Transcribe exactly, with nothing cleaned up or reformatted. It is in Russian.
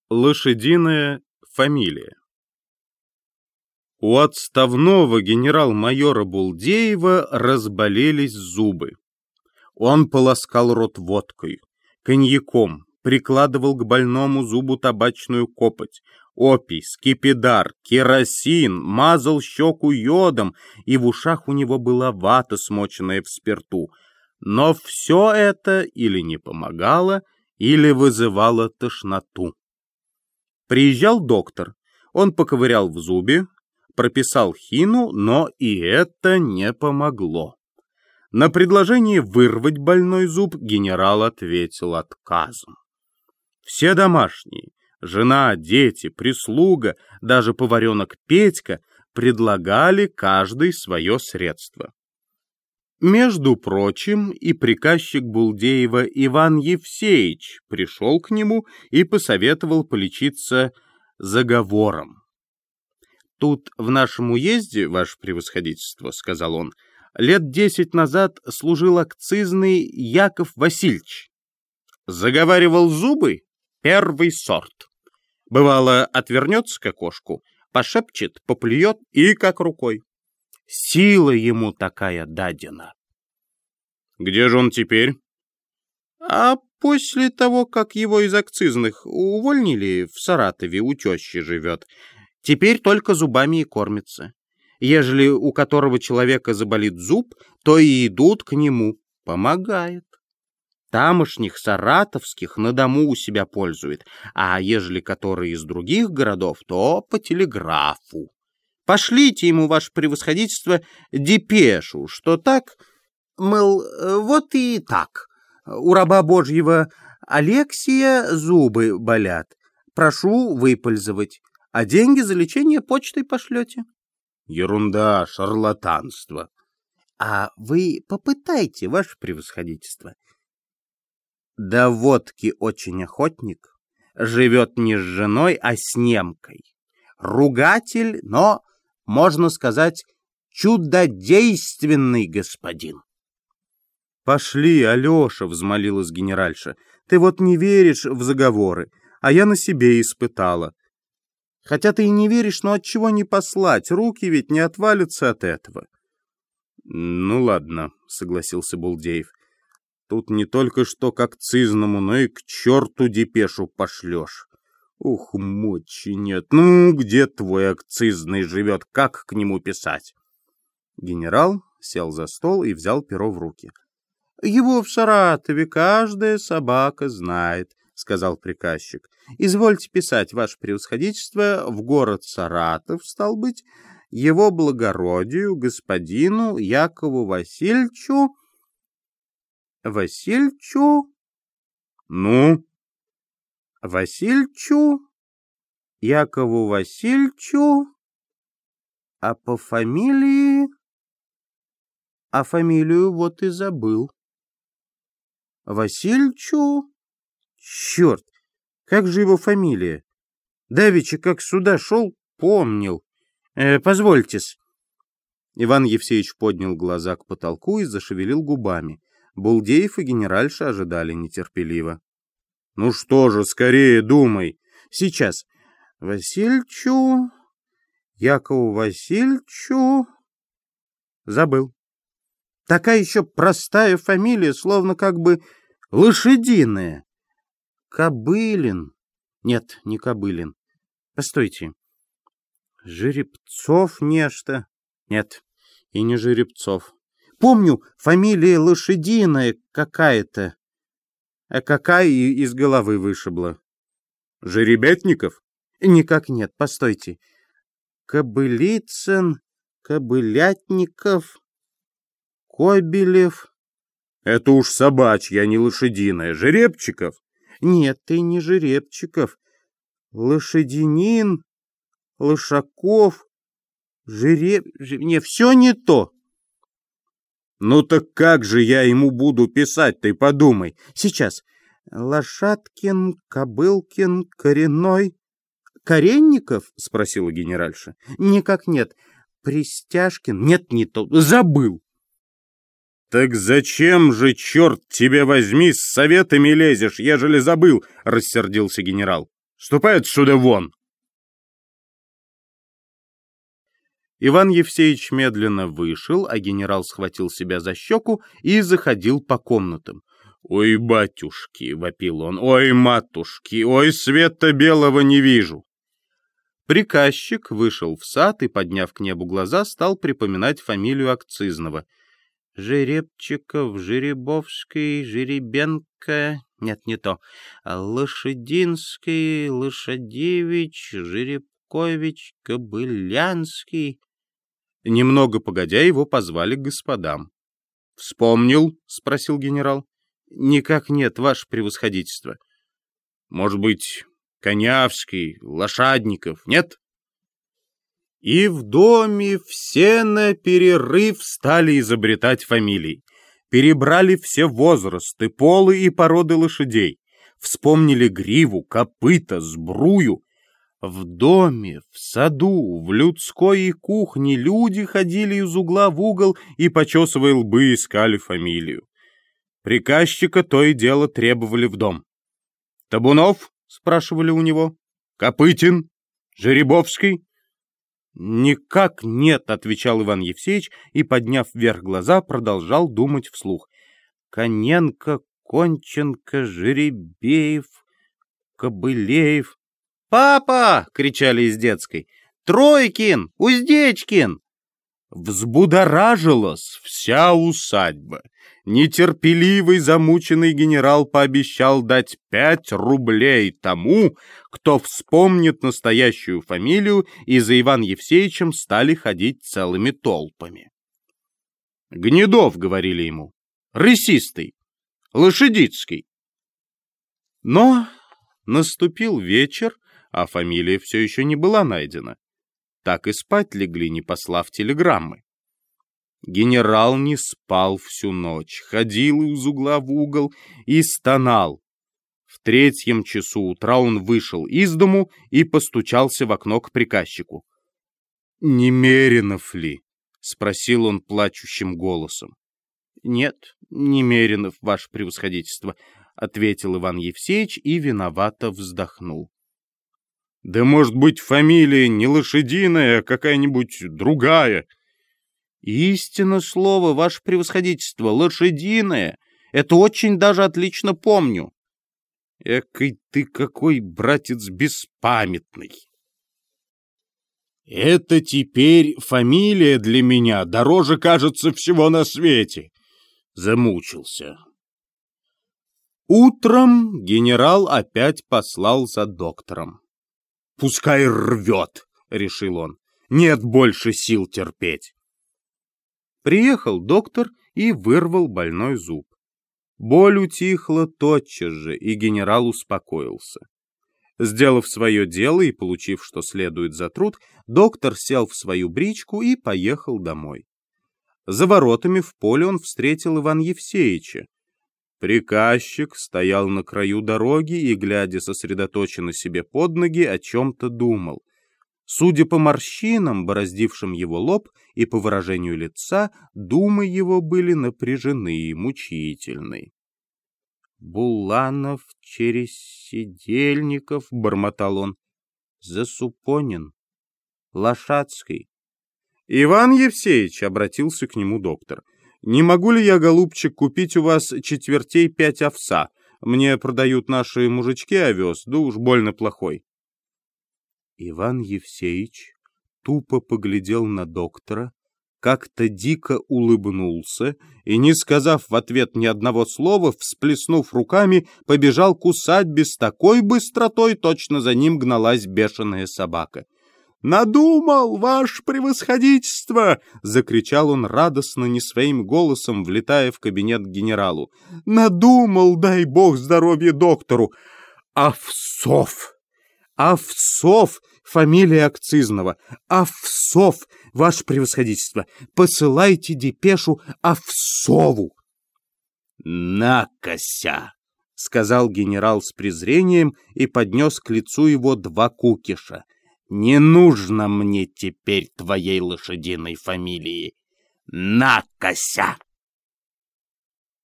Лошадиная фамилия. У отставного генерал-майора Булдеева разболелись зубы. Он полоскал рот водкой, коньяком, прикладывал к больному зубу табачную копоть, опий, скипидар, керосин, мазал щеку йодом, и в ушах у него была вата, смоченная в спирту. Но все это или не помогало, или вызывало тошноту. Приезжал доктор, он поковырял в зубе, прописал хину, но и это не помогло. На предложение вырвать больной зуб генерал ответил отказом. Все домашние, жена, дети, прислуга, даже поваренок Петька предлагали каждый свое средство. Между прочим, и приказчик Булдеева Иван Евсеич пришел к нему и посоветовал полечиться заговором. «Тут в нашем уезде, ваше превосходительство, — сказал он, — лет десять назад служил акцизный Яков Васильевич. Заговаривал зубы — первый сорт. Бывало, отвернется к окошку, пошепчет, поплюет и как рукой. Сила ему такая дадена». «Где же он теперь?» «А после того, как его из акцизных увольнили, в Саратове у тещи живет. Теперь только зубами и кормится. Ежели у которого человека заболит зуб, то и идут к нему. Помогает. Тамошних саратовских на дому у себя пользует, а ежели которые из других городов, то по телеграфу. Пошлите ему, ваше превосходительство, депешу, что так, мол, вот и так. У раба Божьего Алексия зубы болят. Прошу выпользовать, а деньги за лечение почтой пошлете». «Ерунда, шарлатанство». «А вы попытайте, ваше превосходительство». Да водки очень охотник, живет не с женой, а с немкой. Ругатель, но, можно сказать, чудодейственный господин. «Пошли, Алеша, — взмолилась генеральша, — ты вот не веришь в заговоры, а я на себе испытала. Хотя ты и не веришь, но отчего не послать, руки ведь не отвалятся от этого». «Ну ладно, — согласился Булдеев, — тут не только что к акцизному, но и к черту депешу пошлешь. Ух, мочи нет, ну где твой акцизный живет, как к нему писать?» Генерал сел за стол и взял перо в руки. «Его в Саратове каждая собака знает, — сказал приказчик. — Извольте писать, ваше превосходительство, в город Саратов, стал быть, его благородию, господину Якову Васильевичу... Васильевичу... Ну? Васильевичу... Якову Васильевичу... А по фамилии... А фамилию вот и забыл. Васильевичу... Черт, как же его фамилия? Давеча, как сюда шел, помнил. Э, позвольте-с. Иван Евсеич поднял глаза к потолку и зашевелил губами. Булдеев и генеральша ожидали нетерпеливо. «Ну что же, скорее думай!» «Сейчас. Васильевичу... Якову Васильевичу... Забыл. Такая еще простая фамилия, словно как бы лошадиная. Кобылин. Нет, не Кобылин. Постойте. Жеребцов нечто. Нет, и не Жеребцов. Помню, фамилия лошадиная какая-то. А какая из головы вышибла? Жеребятников? Никак нет, постойте. Кобылицын, Кобылятников, Кобелев. Это уж собачья, а не лошадиная. Жеребчиков? Нет, ты не Жеребчиков. Лошадинин, Лошаков, Жереб... Не, все не то. Ну так как же я ему буду писать, ты подумай. Сейчас. Лошадкин, Кобылкин, Коренной. Коренников? Спросила генеральша. Никак нет. Пристяжкин? Нет, не то. Забыл. «Так зачем же, черт тебя возьми, с советами лезешь, ежели забыл?» — рассердился генерал. Ступай отсюда вон!» Иван Евсеич медленно вышел, а генерал схватил себя за щеку и заходил по комнатам. «Ой, батюшки!» — вопил он. «Ой, матушки! Ой, света белого не вижу!» Приказчик вышел в сад и, подняв к небу глаза, стал припоминать фамилию акцизного. Жеребчиков, Жеребовский, Жеребенко... Нет, не то. Лошадинский, Лошадевич, Жеребкович, Кобылянский... Немного погодя, его позвали к господам. «Вспомнил?» — спросил генерал. «Никак нет, ваше превосходительство». «Может быть, Конявский, Лошадников, нет?» И в доме все на перерыв стали изобретать фамилии. Перебрали все возрасты, полы и породы лошадей. Вспомнили гриву, копыта, сбрую. В доме, в саду, в людской и кухне люди ходили из угла в угол и, почесывая лбы, искали фамилию. Приказчика то и дело требовали в дом. «Табунов?» — спрашивали у него. «Копытин? Жеребовский?» «Никак нет», — отвечал Иван Евсеич и, подняв вверх глаза, продолжал думать вслух. «Коненко, Конченко, Жеребеев, Кобылеев». «Папа!» — кричали из детской. «Тройкин! Уздечкин!» Взбудоражилась вся усадьба. Нетерпеливый, замученный генерал пообещал дать пять рублей тому, кто вспомнит настоящую фамилию, и за Иван Евсеичем стали ходить целыми толпами. «Гнедов», — говорили ему, — «Рысистый, Лошадицкий». Но наступил вечер, а фамилия все еще не была найдена. Так и спать легли, не послав телеграммы. Генерал не спал всю ночь, ходил из угла в угол и стонал. В третьем часу утра он вышел из дому и постучался в окно к приказчику. «Немеренов ли?» — спросил он плачущим голосом. «Нет, Немеренов, ваше превосходительство», — ответил Иван Евсеич и виновато вздохнул. «Да, может быть, фамилия не Лошадиная, а какая-нибудь другая?» «Истинно слово, ваше превосходительство, Лошадиная. Это очень даже отлично помню». «Экой ты какой, братец, беспамятный!» «Это теперь фамилия для меня дороже, кажется, всего на свете!» Замучился. Утром генерал опять послал за доктором. «Пускай рвет», — решил он. «Нет больше сил терпеть». Приехал доктор и вырвал больной зуб. Боль утихла тотчас же, и генерал успокоился. Сделав свое дело и получив, что следует за труд, доктор сел в свою бричку и поехал домой. За воротами в поле он встретил Ивана Евсеича. Приказчик стоял на краю дороги и, глядя сосредоточенно себе под ноги, о чем-то думал. Судя по морщинам, бороздившим его лоб, и по выражению лица, думы его были напряжены и мучительны. «Буланов через Сидельников», — бормотал он, — «Засупонин, Лошадский». «Иван Евсеич», — обратился к нему доктор, — «не могу ли я, голубчик, купить у вас четвертей пять овса? Мне продают наши мужички овес, да уж больно плохой». Иван Евсеич тупо поглядел на доктора, как-то дико улыбнулся и, не сказав в ответ ни одного слова, всплеснув руками, побежал к усадьбе с такой быстротой, точно за ним гналась бешеная собака. «Надумал, ваше превосходительство!» — закричал он радостно, не своим голосом, влетая в кабинет к генералу. «Надумал, дай бог здоровья доктору! Овсов! Овсов! Фамилия акцизного! Овсов! Ваше превосходительство! Посылайте депешу Овсову!» «Накося!» — сказал генерал с презрением и поднес к лицу его два кукиша. «Не нужно мне теперь твоей лошадиной фамилии. Накося!»